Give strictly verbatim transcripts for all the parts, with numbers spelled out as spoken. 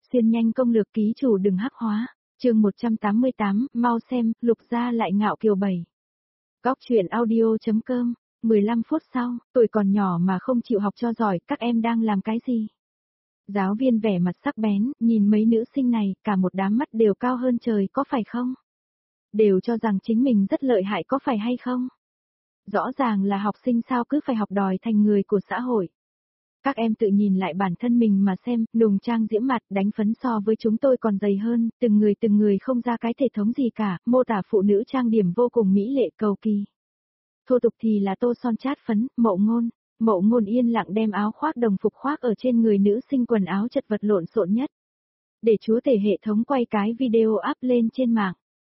Xuyên nhanh công lược ký chủ đừng hắc hóa. Chương một trăm tám mươi tám, mau xem, Lục gia lại ngạo kiều bảy. Góc truyện audio.com, mười lăm phút sau, tuổi còn nhỏ mà không chịu học cho giỏi, các em đang làm cái gì? Giáo viên vẻ mặt sắc bén, nhìn mấy nữ sinh này, cả một đám mắt đều cao hơn trời, có phải không? Đều cho rằng chính mình rất lợi hại có phải hay không? Rõ ràng là học sinh sao cứ phải học đòi thành người của xã hội. Các em tự nhìn lại bản thân mình mà xem, nùng trang diễm mặt, đánh phấn so với chúng tôi còn dày hơn, từng người từng người không ra cái thể thống gì cả, mô tả phụ nữ trang điểm vô cùng mỹ lệ cầu kỳ. Thô tục thì là tô son chát phấn, Mậu Ngôn. Mậu Ngôn yên lặng đem áo khoác đồng phục khoác ở trên người nữ sinh quần áo chật vật lộn xộn nhất. Để chúa tể hệ thống quay cái video up lên trên mạng.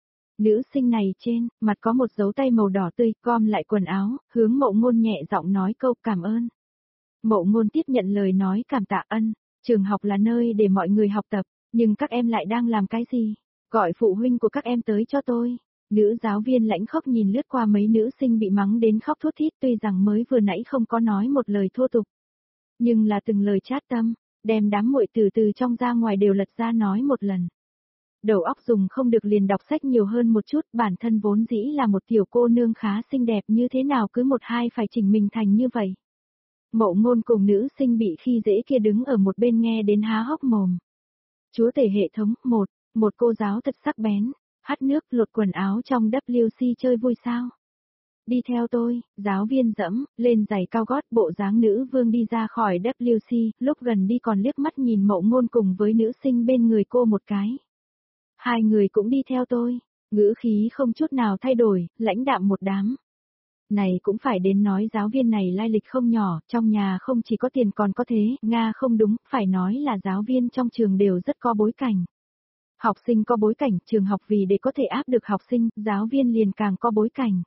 Nữ sinh này trên, mặt có một dấu tay màu đỏ tươi, gom lại quần áo, hướng Mậu Ngôn nhẹ giọng nói câu cảm ơn. Mậu Ngôn tiếp nhận lời nói cảm tạ ân, trường học là nơi để mọi người học tập, nhưng các em lại đang làm cái gì? Gọi phụ huynh của các em tới cho tôi. Nữ giáo viên lãnh khóc nhìn lướt qua mấy nữ sinh bị mắng đến khóc thút thít tuy rằng mới vừa nãy không có nói một lời thô tục. Nhưng là từng lời chát tâm, đem đám muội từ từ trong ra ngoài đều lật ra nói một lần. Đầu óc dùng không được liền đọc sách nhiều hơn một chút, bản thân vốn dĩ là một tiểu cô nương khá xinh đẹp như thế nào cứ một hai phải chỉnh mình thành như vậy. Mậu Ngôn cùng nữ sinh bị khi dễ kia đứng ở một bên nghe đến há hốc mồm. Chúa tể hệ thống, một, một cô giáo thật sắc bén, hắt nước lột quần áo trong W C chơi vui sao. Đi theo tôi, giáo viên dẫm, lên giày cao gót bộ dáng nữ vương đi ra khỏi W C, lúc gần đi còn liếc mắt nhìn Mậu Ngôn cùng với nữ sinh bên người cô một cái. Hai người cũng đi theo tôi, ngữ khí không chút nào thay đổi, lãnh đạm một đám. Này cũng phải đến nói giáo viên này lai lịch không nhỏ, trong nhà không chỉ có tiền còn có thế, Nga không đúng, phải nói là giáo viên trong trường đều rất có bối cảnh. Học sinh có bối cảnh, trường học vì để có thể áp được học sinh, giáo viên liền càng có bối cảnh.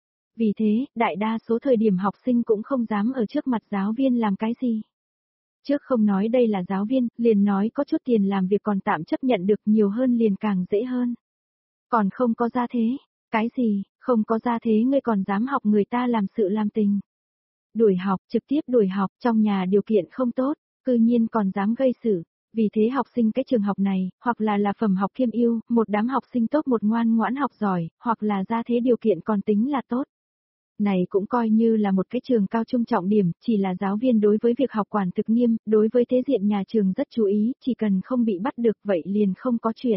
Vì thế, đại đa số thời điểm học sinh cũng không dám ở trước mặt giáo viên làm cái gì. Trước không nói đây là giáo viên, liền nói có chút tiền làm việc còn tạm chấp nhận được nhiều hơn liền càng dễ hơn. Còn không có gia thế, cái gì, không có gia thế ngươi còn dám học người ta làm sự làm tình. Đuổi học, trực tiếp đuổi học, trong nhà điều kiện không tốt, cư nhiên còn dám gây sự. Vì thế học sinh cái trường học này, hoặc là là phẩm học kiêm ưu, một đám học sinh tốt một ngoan ngoãn học giỏi, hoặc là gia thế điều kiện còn tính là tốt. Này cũng coi như là một cái trường cao trung trọng điểm, chỉ là giáo viên đối với việc học quản thực nghiêm, đối với thế diện nhà trường rất chú ý, chỉ cần không bị bắt được vậy liền không có chuyện.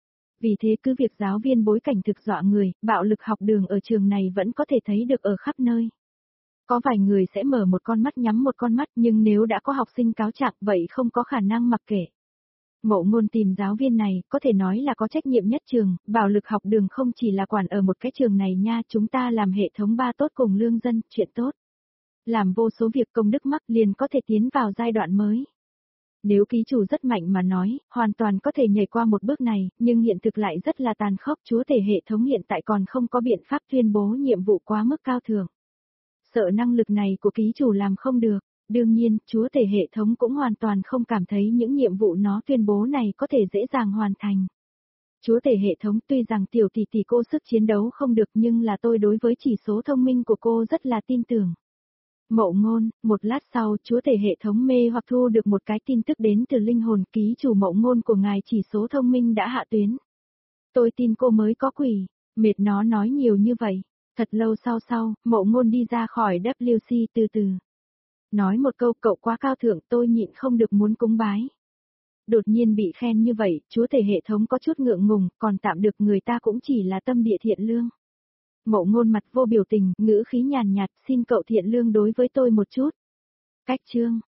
Vì thế cứ việc giáo viên bối cảnh thực dọa người, bạo lực học đường ở trường này vẫn có thể thấy được ở khắp nơi. Có vài người sẽ mở một con mắt nhắm một con mắt nhưng nếu đã có học sinh cáo trạng vậy không có khả năng mặc kệ. Mậu Ngôn tìm giáo viên này có thể nói là có trách nhiệm nhất trường, bạo lực học đường không chỉ là quản ở một cái trường này nha, chúng ta làm hệ thống ba tốt cùng lương dân, chuyện tốt. Làm vô số việc công đức mắc liền có thể tiến vào giai đoạn mới. Nếu ký chủ rất mạnh mà nói, hoàn toàn có thể nhảy qua một bước này, nhưng hiện thực lại rất là tàn khốc, chúa tể hệ thống hiện tại còn không có biện pháp tuyên bố nhiệm vụ quá mức cao thượng. Sợ năng lực này của ký chủ làm không được, đương nhiên, chúa tể hệ thống cũng hoàn toàn không cảm thấy những nhiệm vụ nó tuyên bố này có thể dễ dàng hoàn thành. Chúa tể hệ thống tuy rằng tiểu tỷ tỷ cô sức chiến đấu không được nhưng là tôi đối với chỉ số thông minh của cô rất là tin tưởng. Mậu Ngôn, một lát sau chúa tể hệ thống mê hoặc thu được một cái tin tức đến từ linh hồn ký chủ Mậu Ngôn của ngài chỉ số thông minh đã hạ tuyến. Tôi tin cô mới có quỷ, mệt nó nói nhiều như vậy. Thật lâu sau sau, Mậu Ngôn đi ra khỏi W C từ từ. Nói một câu cậu quá cao thượng tôi nhịn không được muốn cúng bái. Đột nhiên bị khen như vậy, chúa tể hệ thống có chút ngượng ngùng, còn tạm được người ta cũng chỉ là tâm địa thiện lương. Mậu Ngôn mặt vô biểu tình, ngữ khí nhàn nhạt, xin cậu thiện lương đối với tôi một chút. Cách chương.